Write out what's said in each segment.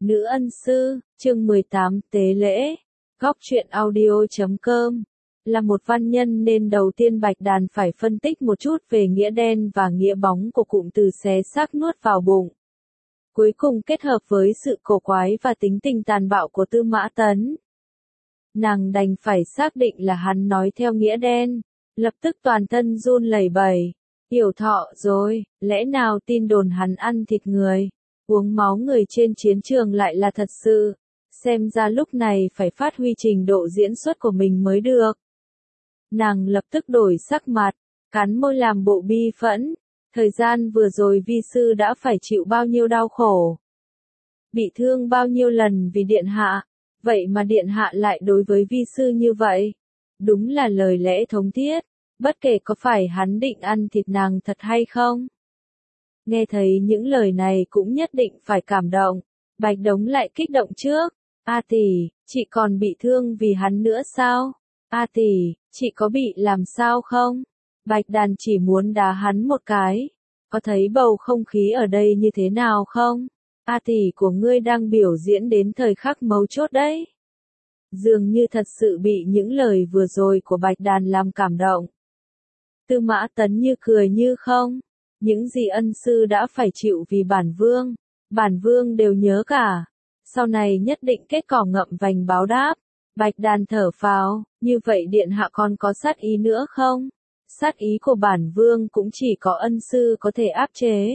Nữ ân sư, chương 18 tế lễ. Góc truyện audio.com. Là một văn nhân nên đầu tiên Bạch Đàn phải phân tích một chút về nghĩa đen và nghĩa bóng của cụm từ xé xác nuốt vào bụng. Cuối cùng kết hợp với sự cổ quái và tính tình tàn bạo của Tư Mã Tấn, nàng đành phải xác định là hắn nói theo nghĩa đen. Lập tức toàn thân run lẩy bẩy. Hiểu thọ rồi, lẽ nào tin đồn hắn ăn thịt người, uống máu người trên chiến trường lại là thật sự? Xem ra lúc này phải phát huy trình độ diễn xuất của mình mới được. Nàng lập tức đổi sắc mặt, cắn môi làm bộ bi phẫn. Thời gian vừa rồi vi sư đã phải chịu bao nhiêu đau khổ, bị thương bao nhiêu lần vì điện hạ, vậy mà điện hạ lại đối với vi sư như vậy. Đúng là lời lẽ thống thiết, bất kể có phải hắn định ăn thịt nàng thật hay không. Nghe thấy những lời này cũng nhất định phải cảm động. Bạch Đống lại kích động trước. A tỷ, chị còn bị thương vì hắn nữa sao? A tỷ, chị có bị làm sao không? Bạch Đàn chỉ muốn đá hắn một cái. Có thấy bầu không khí ở đây như thế nào không? A tỷ của ngươi đang biểu diễn đến thời khắc mấu chốt đấy. Dường như thật sự bị những lời vừa rồi của Bạch Đàn làm cảm động. Tư Mã Tấn như cười như không. Những gì ân sư đã phải chịu vì bản vương đều nhớ cả. Sau này nhất định kết cỏ ngậm vành báo đáp. Bạch Đàn thở phào, như vậy điện hạ còn có sát ý nữa không? Sát ý của bản vương cũng chỉ có ân sư có thể áp chế.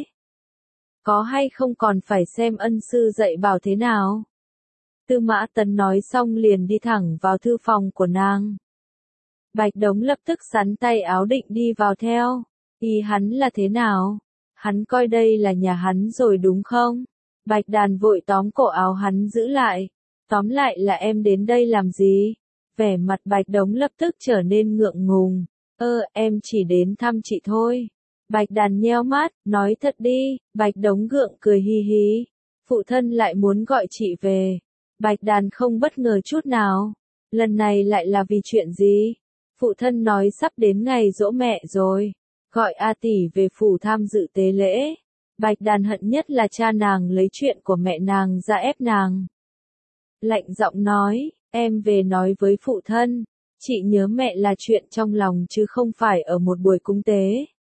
Có hay không còn phải xem ân sư dạy bảo thế nào. Tư Mã Tấn nói xong liền đi thẳng vào thư phòng của nàng. Bạch Đống lập tức xắn tay áo định đi vào theo. Ý hắn là thế nào? Hắn coi đây là nhà hắn rồi đúng không? Bạch Đàn vội tóm cổ áo hắn giữ lại. Tóm lại là em đến đây làm gì? Vẻ mặt Bạch Đống lập tức trở nên ngượng ngùng. Em chỉ đến thăm chị thôi. Bạch Đàn nheo mắt, nói thật đi. Bạch Đống gượng cười hi hi. Phụ thân lại muốn gọi chị về. Bạch Đàn không bất ngờ chút nào. Lần này lại là vì chuyện gì? Phụ thân nói sắp đến ngày giỗ mẹ rồi. Gọi A tỷ về phủ tham dự tế lễ. Bạch Đàn hận nhất là cha nàng lấy chuyện của mẹ nàng ra ép nàng. Lạnh giọng nói, em về nói với phụ thân. Chị nhớ mẹ là chuyện trong lòng chứ không phải ở một buổi cúng tế.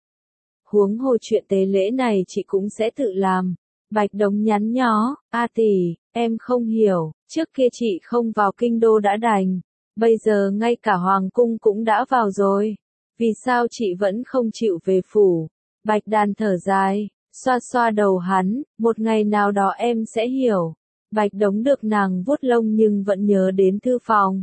Huống hồ chuyện tế lễ này chị cũng sẽ tự làm. Bạch Đống nhắn nhó, A tỷ, em không hiểu, trước kia chị không vào kinh đô đã đành. Bây giờ ngay cả hoàng cung cũng đã vào rồi. Vì sao chị vẫn không chịu về phủ? Bạch Đàn thở dài, xoa xoa đầu hắn, một ngày nào đó em sẽ hiểu. Bạch Đống được nàng vuốt lông nhưng vẫn nhớ đến thư phòng.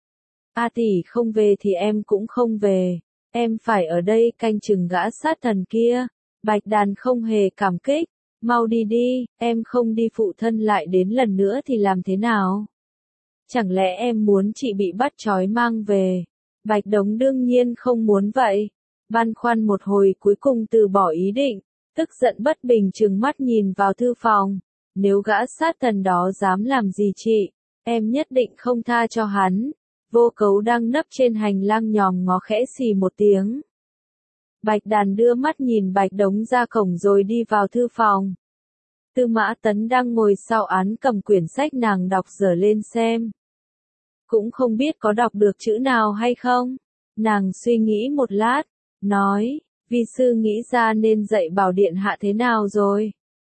A tỷ không về thì em cũng không về. Em phải ở đây canh chừng gã sát thần kia. Bạch Đàn không hề cảm kích. Mau đi đi, em không đi phụ thân lại đến lần nữa thì làm thế nào? Chẳng lẽ em muốn chị bị bắt trói mang về? Bạch Đống đương nhiên không muốn vậy. Băn khoăn một hồi cuối cùng từ bỏ ý định. Tức giận bất bình trừng mắt nhìn vào thư phòng. Nếu gã sát thần đó dám làm gì chị, em nhất định không tha cho hắn. Vô Cấu đang nấp trên hành lang nhòm ngó khẽ xì một tiếng. Bạch Đàn đưa mắt nhìn Bạch Đống ra cổng rồi đi vào thư phòng. Tư Mã Tấn đang ngồi sau án cầm quyển sách nàng đọc dở lên xem. Cũng không biết có đọc được chữ nào hay không. Nàng suy nghĩ một lát, nói, vi sư nghĩ ra nên dạy bảo điện hạ thế nào rồi.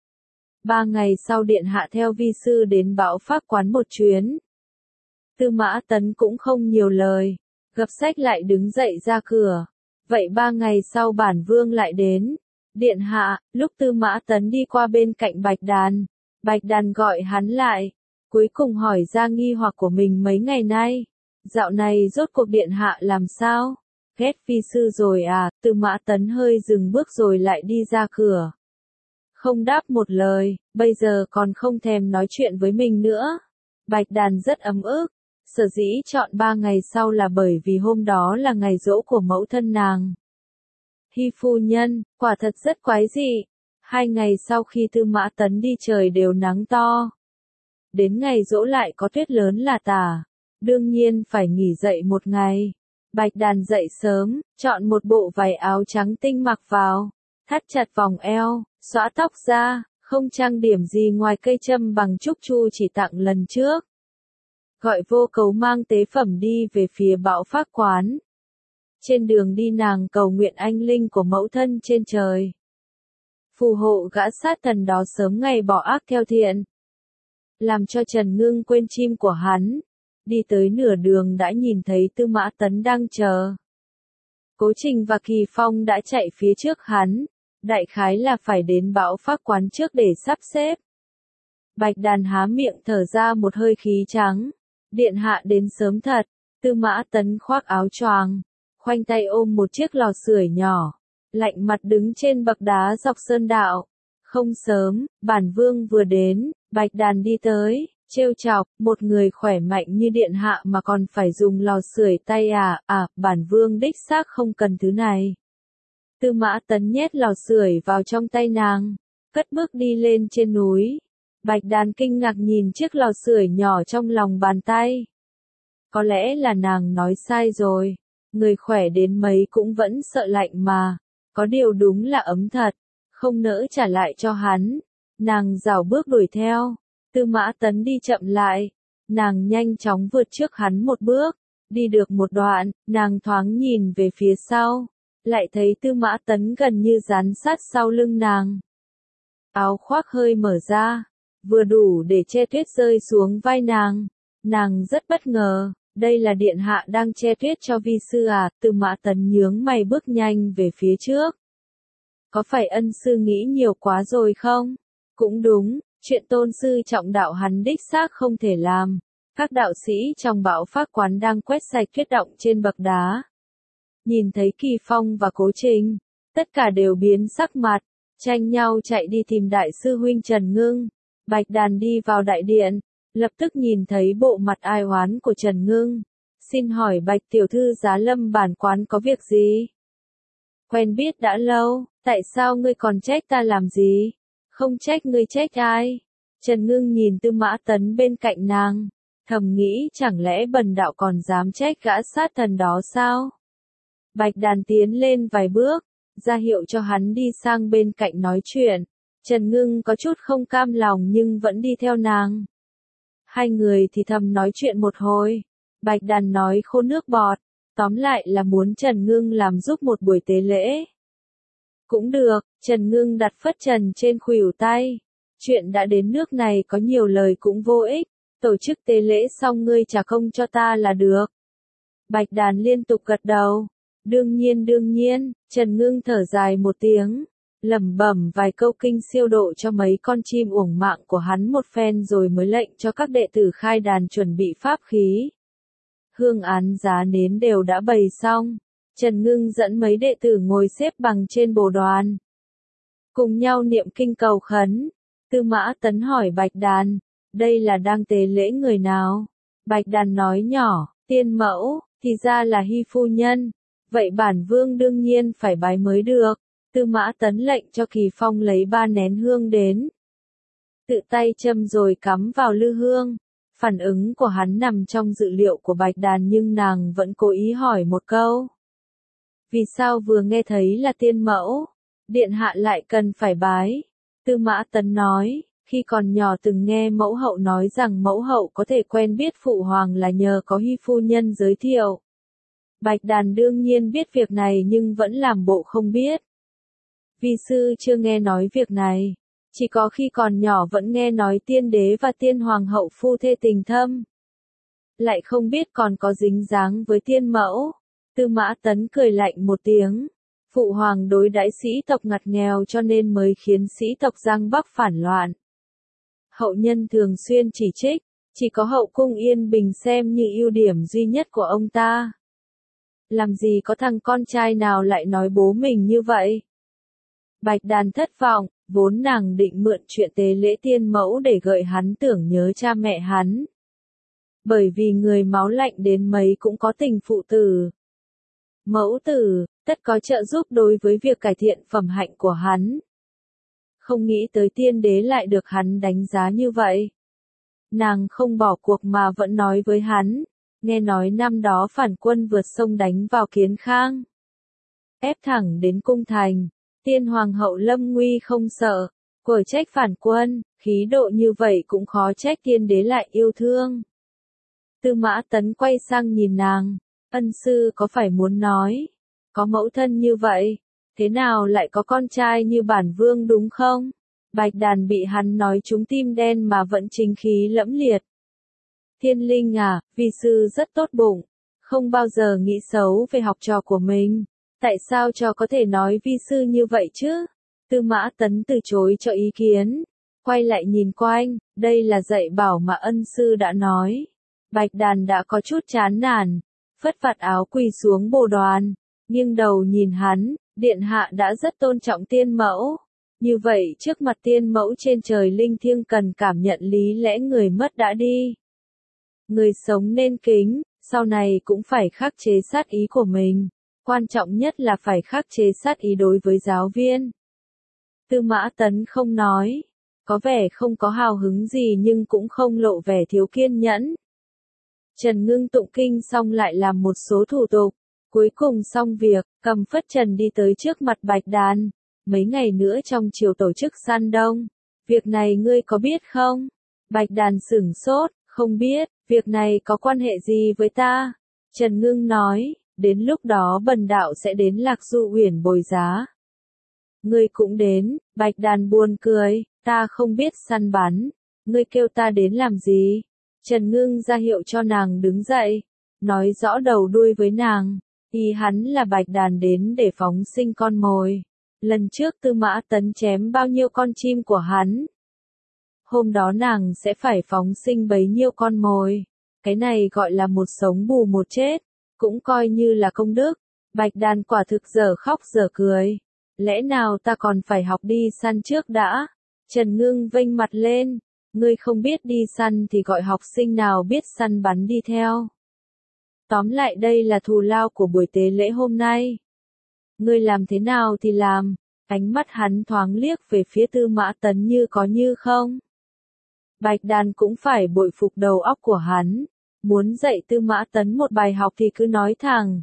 3 ngày sau điện hạ theo vi sư đến Bão Phác quán một chuyến. Tư Mã Tấn cũng không nhiều lời, gập sách lại đứng dậy ra cửa. Vậy 3 ngày sau bản vương lại đến. Điện hạ, lúc Tư Mã Tấn đi qua bên cạnh Bạch Đàn gọi hắn lại. Cuối cùng hỏi ra nghi hoặc của mình mấy ngày nay. Dạo này rốt cuộc điện hạ làm sao? Ghét vi sư rồi à? Tư Mã Tấn hơi dừng bước rồi lại đi ra cửa. Không đáp một lời, bây giờ còn không thèm nói chuyện với mình nữa. Bạch Đàn rất ấm ức. Sở dĩ chọn 3 ngày sau là bởi vì hôm đó là ngày giỗ của mẫu thân nàng. Hi phu nhân, quả thật rất quái dị. 2 ngày sau khi Tư Mã Tấn đi trời đều nắng to. Đến ngày giỗ lại có tuyết lớn là tả. Đương nhiên phải nghỉ dậy một ngày. Bạch Đàn dậy sớm, chọn một bộ váy áo trắng tinh mặc vào. Thắt chặt vòng eo, xõa tóc ra, Không trang điểm gì ngoài cây châm bằng trúc chu chỉ tặng lần trước. Gọi Vô Cấu mang tế phẩm đi về phía Bảo Pháp quán. Trên đường đi nàng cầu nguyện anh linh của mẫu thân trên trời. Phù hộ gã sát thần đó sớm ngày bỏ ác theo thiện. Làm cho Trần Ngưng quên chim của hắn. Đi tới nửa đường đã nhìn thấy Tư Mã Tấn đang chờ. Cố Trình và Kỳ Phong đã chạy phía trước hắn. Đại khái là phải đến Bảo Pháp quán trước để sắp xếp. Bạch Đàn há miệng thở ra một hơi khí trắng. Điện hạ đến sớm thật. Tư Mã Tấn khoác áo choàng, khoanh tay ôm một chiếc lò sưởi nhỏ, lạnh mặt đứng trên bậc đá dọc sơn đạo. Không sớm, bản vương vừa đến. Bạch Đàn đi tới, trêu chọc, một người khỏe mạnh như điện hạ mà còn phải dùng lò sưởi tay à, bản vương đích xác không cần thứ này. Tư Mã Tấn nhét lò sưởi vào trong tay nàng, cất bước đi lên trên núi. Bạch Đàn kinh ngạc nhìn chiếc lò sưởi nhỏ trong lòng bàn tay. Có lẽ là nàng nói sai rồi, người khỏe đến mấy cũng vẫn sợ lạnh mà, có điều đúng là ấm thật, không nỡ trả lại cho hắn. Nàng rảo bước đuổi theo, Tư Mã Tấn đi chậm lại, nàng nhanh chóng vượt trước hắn một bước, đi được một đoạn, nàng thoáng nhìn về phía sau, lại thấy Tư Mã Tấn gần như dán sát sau lưng nàng. Áo khoác hơi mở ra, vừa đủ để che tuyết rơi xuống vai nàng. Nàng rất bất ngờ, đây là điện hạ đang che tuyết cho vi sư à? Tư Mã Tấn nhướng mày bước nhanh về phía trước. Có phải ân sư nghĩ nhiều quá rồi không? Cũng đúng, chuyện tôn sư trọng đạo hắn đích xác không thể làm. Các đạo sĩ trong Bảo Pháp quán đang quét sạch tuyết động trên bậc đá. Nhìn thấy Kỳ Phong và Cố Trình, tất cả đều biến sắc mặt, tranh nhau chạy đi tìm đại sư huynh Trần Ngưng. Bạch Đàn đi vào đại điện, lập tức nhìn thấy bộ mặt ai oán của Trần Ngưng. Xin hỏi Bạch tiểu thư giá lâm bản quán có việc gì? Quen biết đã lâu, tại sao ngươi còn trách ta làm gì? Không trách ngươi trách ai? Trần Ngưng nhìn Tư Mã Tấn bên cạnh nàng, thầm nghĩ chẳng lẽ bần đạo còn dám trách gã sát thần đó sao? Bạch Đàn tiến lên vài bước, ra hiệu cho hắn đi sang bên cạnh nói chuyện. Trần Ngưng có chút không cam lòng nhưng vẫn đi theo nàng. Hai người thì thầm nói chuyện một hồi. Bạch Đàn nói khô nước bọt, tóm lại là muốn Trần Ngưng làm giúp một buổi tế lễ. Cũng được, Trần Ngưng đặt phất trần trên khuỷu tay. Chuyện đã đến nước này có nhiều lời cũng vô ích, tổ chức tế lễ xong ngươi trả công cho ta là được. Bạch Đàn liên tục gật đầu. Đương nhiên, Trần Ngưng thở dài một tiếng, lẩm bẩm vài câu kinh siêu độ cho mấy con chim uổng mạng của hắn một phen rồi mới lệnh cho các đệ tử khai đàn chuẩn bị pháp khí. Hương án giá nến đều đã bày xong, Trần Ngưng dẫn mấy đệ tử ngồi xếp bằng trên bồ đoàn. Cùng nhau niệm kinh cầu khấn. Tư Mã Tấn hỏi Bạch Đàn, đây là đang tế lễ người nào? Bạch Đàn nói nhỏ, tiên mẫu, thì ra là Hy phu nhân. Vậy bản vương đương nhiên phải bái mới được. Tư Mã Tấn lệnh cho Kỳ Phong lấy 3 nén hương đến. Tự tay châm rồi cắm vào lư hương. Phản ứng của hắn nằm trong dự liệu của Bạch Đàn nhưng nàng vẫn cố ý hỏi một câu. Vì sao vừa nghe thấy là tiên mẫu, điện hạ lại cần phải bái? Tư Mã Tấn nói, khi còn nhỏ từng nghe mẫu hậu nói rằng mẫu hậu có thể quen biết phụ hoàng là nhờ có Hy phu nhân giới thiệu. Bạch Đàn đương nhiên biết việc này nhưng vẫn làm bộ không biết. Vi sư chưa nghe nói việc này, chỉ có khi còn nhỏ vẫn nghe nói tiên đế và tiên hoàng hậu phu thê tình thâm. Lại không biết còn có dính dáng với tiên mẫu. Tư Mã Tấn cười lạnh một tiếng. Phụ hoàng đối đãi sĩ tộc ngặt nghèo cho nên mới khiến sĩ tộc Giang Bắc phản loạn. Hậu nhân thường xuyên chỉ trích, chỉ có hậu cung yên bình xem như ưu điểm duy nhất của ông ta. Làm gì có thằng con trai nào lại nói bố mình như vậy? Bạch Đàn thất vọng, vốn nàng định mượn chuyện tế lễ tiên mẫu để gợi hắn tưởng nhớ cha mẹ hắn. Bởi vì người máu lạnh đến mấy cũng có tình phụ tử. Mẫu tử, tất có trợ giúp đối với việc cải thiện phẩm hạnh của hắn. Không nghĩ tới tiên đế lại được hắn đánh giá như vậy. Nàng không bỏ cuộc mà vẫn nói với hắn, nghe nói năm đó phản quân vượt sông đánh vào Kiến Khang. Ép thẳng đến cung thành, tiên hoàng hậu lâm nguy không sợ, Quở trách phản quân, khí độ như vậy cũng khó trách tiên đế lại yêu thương. Tư Mã Tấn quay sang nhìn nàng, ân sư có phải muốn nói, có mẫu thân như vậy, thế nào lại có con trai như bản vương đúng không? Bạch Đàn bị hắn nói trúng tim đen mà vẫn chính khí lẫm liệt. Thiên Linh à, vi sư rất tốt bụng, không bao giờ nghĩ xấu về học trò của mình, tại sao trò có thể nói vi sư như vậy chứ? Tư Mã Tấn từ chối cho ý kiến, quay lại nhìn quanh, đây là dạy bảo mà ân sư đã nói. Bạch Đàn đã có chút chán nản, phất vạt áo quỳ xuống bồ đoàn, nghiêng đầu nhìn hắn, điện hạ đã rất tôn trọng tiên mẫu. Như vậy trước mặt tiên mẫu trên trời linh thiêng cần cảm nhận lý lẽ người mất đã đi. Người sống nên kính, sau này cũng phải khắc chế sát ý của mình, quan trọng nhất là phải khắc chế sát ý đối với giáo viên. Tư Mã Tấn không nói, có vẻ không có hào hứng gì nhưng cũng không lộ vẻ thiếu kiên nhẫn. Trần Ngưng tụng kinh xong lại làm một số thủ tục, cuối cùng xong việc, cầm phất trần đi tới trước mặt Bạch Đàn. Mấy ngày nữa trong triều tổ chức săn đông, việc này ngươi có biết không? Bạch Đàn sửng sốt, không biết, việc này có quan hệ gì với ta? Trần Ngưng nói, đến lúc đó bần đạo sẽ đến Lạc Du Uyển bồi giá. Ngươi cũng đến, Bạch Đàn buồn cười, ta không biết săn bắn, ngươi kêu ta đến làm gì? Trần Ngưng ra hiệu cho nàng đứng dậy, nói rõ đầu đuôi với nàng, ý hắn là Bạch Đàn đến để phóng sinh con mồi. Lần trước Tư Mã Tấn chém bao nhiêu con chim của hắn. Hôm đó nàng sẽ phải phóng sinh bấy nhiêu con mồi. Cái này gọi là một sống bù một chết, cũng coi như là công đức. Bạch Đàn quả thực dở khóc dở cười. Lẽ nào ta còn phải học đi săn trước đã? Trần Ngưng vênh mặt lên. Ngươi không biết đi săn thì gọi học sinh nào biết săn bắn đi theo. Tóm lại đây là thù lao của buổi tế lễ hôm nay. Ngươi làm thế nào thì làm, ánh mắt hắn thoáng liếc về phía Tư Mã Tấn như có như không. Bạch Đàn cũng phải bội phục đầu óc của hắn, muốn dạy Tư Mã Tấn một bài học thì cứ nói thẳng.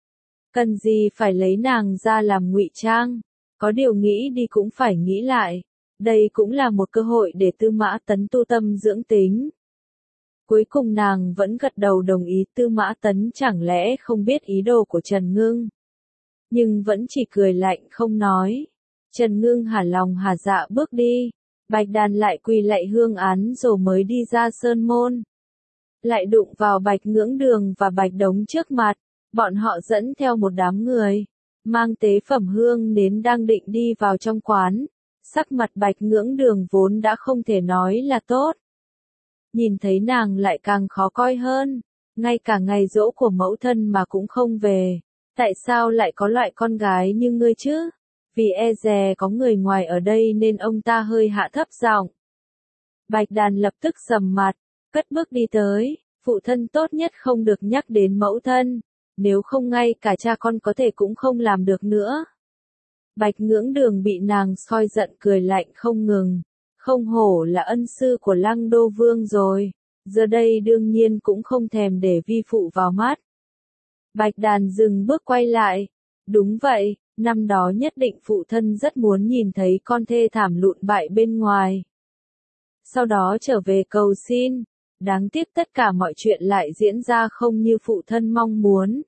Cần gì phải lấy nàng ra làm ngụy trang, có điều nghĩ đi cũng phải nghĩ lại, đây cũng là một cơ hội để Tư Mã Tấn tu tâm dưỡng tính. Cuối cùng nàng vẫn gật đầu đồng ý. Tư Mã Tấn chẳng lẽ không biết ý đồ của Trần Ngưng, nhưng vẫn chỉ cười lạnh không nói. Trần Ngưng hả lòng hả dạ bước đi, Bạch Đàn lại quỳ lạy hương án rồi mới đi ra sơn môn. Lại đụng vào Bạch Ngưỡng Đường và Bạch Đống trước mặt, bọn họ dẫn theo một đám người, mang tế phẩm hương nến đang định đi vào trong quán. Sắc mặt Bạch Ngưỡng Đường vốn đã không thể nói là tốt. Nhìn thấy nàng lại càng khó coi hơn, ngay cả ngày giỗ của mẫu thân mà cũng không về. Tại sao lại có loại con gái như ngươi chứ? Vì e dè có người ngoài ở đây nên ông ta hơi hạ thấp giọng. Bạch Đàn lập tức sầm mặt, cất bước đi tới, phụ thân tốt nhất không được nhắc đến mẫu thân, nếu không ngay cả cha con có thể cũng không làm được nữa. Bạch Ngưỡng Đường bị nàng soi giận cười lạnh không ngừng, không hổ là ân sư của Lăng Đô Vương rồi, giờ đây đương nhiên cũng không thèm để vi phụ vào mắt. Bạch Đàn dừng bước quay lại, đúng vậy, năm đó nhất định phụ thân rất muốn nhìn thấy con thê thảm lụn bại bên ngoài. Sau đó trở về cầu xin, đáng tiếc tất cả mọi chuyện lại diễn ra không như phụ thân mong muốn.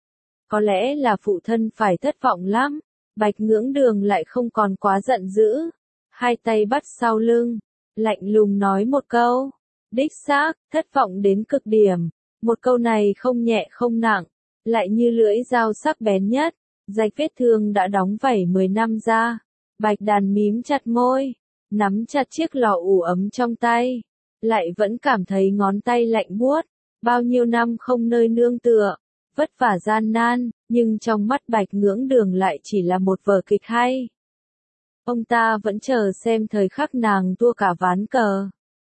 Có lẽ là phụ thân phải thất vọng lắm. Bạch Ngưỡng Đường lại không còn quá giận dữ, hai tay bắt sau lưng, lạnh lùng nói một câu, đích xác, thất vọng đến cực điểm. Một câu này không nhẹ không nặng, lại như lưỡi dao sắc bén nhất, rạch vết thương đã đóng vảy 10 năm ra. Bạch Đàn mím chặt môi, nắm chặt chiếc lò ủ ấm trong tay, lại vẫn cảm thấy ngón tay lạnh buốt, bao nhiêu năm không nơi nương tựa, vất vả gian nan, nhưng trong mắt Bạch Ngưỡng Đường lại chỉ là một vở kịch hay. Ông ta vẫn chờ xem thời khắc nàng thua cả ván cờ.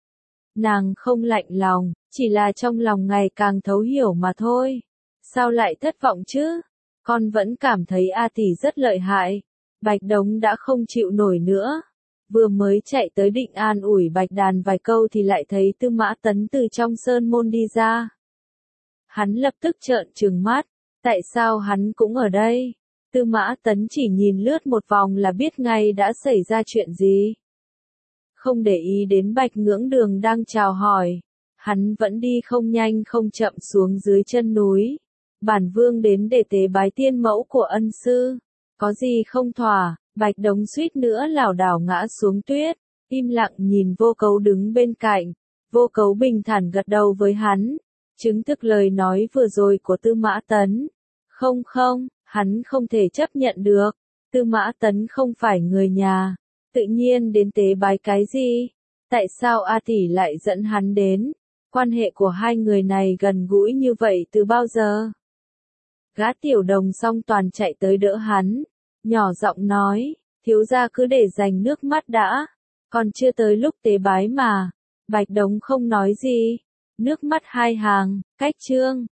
Nàng không lạnh lòng, chỉ là trong lòng ngày càng thấu hiểu mà thôi. Sao lại thất vọng chứ? Con vẫn cảm thấy A tỷ rất lợi hại. Bạch Đống đã không chịu nổi nữa. Vừa mới chạy tới định an ủi Bạch Đàn vài câu thì lại thấy Tư Mã Tấn từ trong sơn môn đi ra. Hắn lập tức trợn trừng mắt. Tại sao hắn cũng ở đây? Tư Mã Tấn chỉ nhìn lướt một vòng là biết ngay đã xảy ra chuyện gì. không để ý đến Bạch Ngưỡng Đường đang chào hỏi. Hắn vẫn đi không nhanh không chậm xuống dưới chân núi. Bản vương đến để tế bái tiên mẫu của ân sư. Có gì không thỏa, Bạch Đống suýt nữa lảo đảo ngã xuống tuyết, im lặng nhìn Vô Cấu đứng bên cạnh. Vô Cấu bình thản gật đầu với hắn, chứng thực lời nói vừa rồi của Tư Mã Tấn. Không, hắn không thể chấp nhận được. Tư Mã Tấn không phải người nhà, tự nhiên đến tế bái cái gì? Tại sao A tỷ lại dẫn hắn đến? Quan hệ của hai người này gần gũi như vậy từ bao giờ? Gã tiểu đồng song toàn chạy tới đỡ hắn, nhỏ giọng nói, thiếu gia cứ để dành nước mắt đã, còn chưa tới lúc tế bái mà. Bạch Đống không nói gì, nước mắt hai hàng, cách chương.